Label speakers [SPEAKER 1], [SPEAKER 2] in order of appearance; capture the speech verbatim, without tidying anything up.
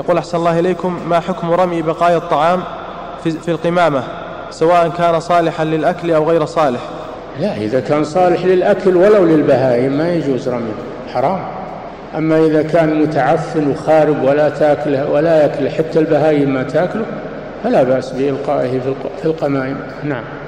[SPEAKER 1] يقول أحسن الله إليكم، ما حكم رمي بقايا الطعام في, في القمامة سواء كان صالحا للأكل أو غير صالح؟
[SPEAKER 2] لا، إذا كان صالح للأكل ولو للبهائم ما يجوز رميه، حرام. أما إذا كان متعفن وخارب ولا تأكله ولا يأكل حتى البهائم ما تأكله فلا بأس بإلقائه في القمائم. نعم.